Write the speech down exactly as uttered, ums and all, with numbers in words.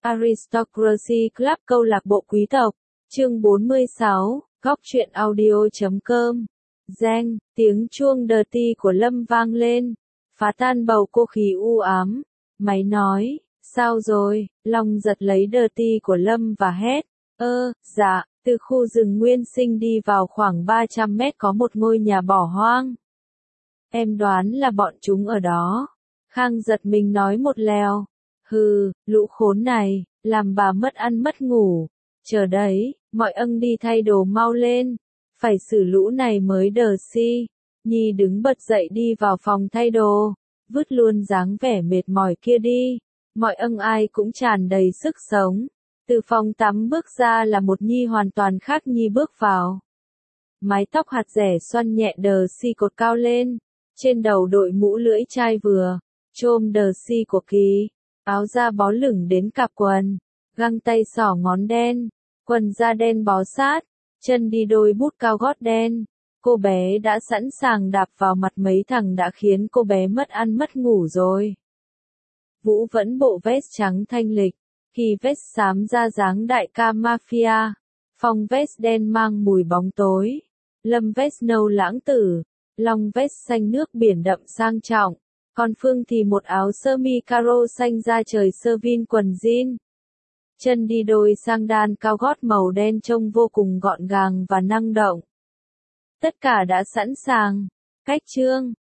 Aristocracy Club câu lạc bộ quý tộc, chương bốn mươi sáu, góc truyện audio.com. Danh, tiếng chuông dirty của Lâm vang lên, phá tan bầu cô khí u ám. Máy nói, sao rồi? Long giật lấy dirty của Lâm và hét, ơ, dạ, từ khu rừng nguyên sinh đi vào khoảng ba trăm mét có một ngôi nhà bỏ hoang. Em đoán là bọn chúng ở đó. Khang giật mình nói một lèo. Hừ, lũ khốn này, làm bà mất ăn mất ngủ. Chờ đấy, mọi ân đi thay đồ mau lên. Phải xử lũ này mới đờ si. Nhi đứng bật dậy đi vào phòng thay đồ. Vứt luôn dáng vẻ mệt mỏi kia đi. Mọi ân ai cũng tràn đầy sức sống. Từ phòng tắm bước ra là một Nhi hoàn toàn khác Nhi bước vào. Mái tóc hạt rẻ xoăn nhẹ đờ si cột cao lên. Trên đầu đội mũ lưỡi chai vừa. Chôm đờ si của Kỳ. Áo da bó lửng đến cạp quần. Găng tay xỏ ngón đen. Quần da đen bó sát. Chân đi đôi bút cao gót đen. Cô bé đã sẵn sàng đạp vào mặt mấy thằng đã khiến cô bé mất ăn mất ngủ rồi. Vũ vẫn bộ vest trắng thanh lịch. Kỳ vest xám ra dáng đại ca mafia. Phong vest đen mang mùi bóng tối. Lâm vest nâu lãng tử. Long vest xanh nước biển đậm sang trọng. Còn Phương thì một áo sơ mi caro xanh da trời sơ vin quần jean. Chân đi đôi sang đan cao gót màu đen trông vô cùng gọn gàng và năng động. Tất cả đã sẵn sàng. Cách chương.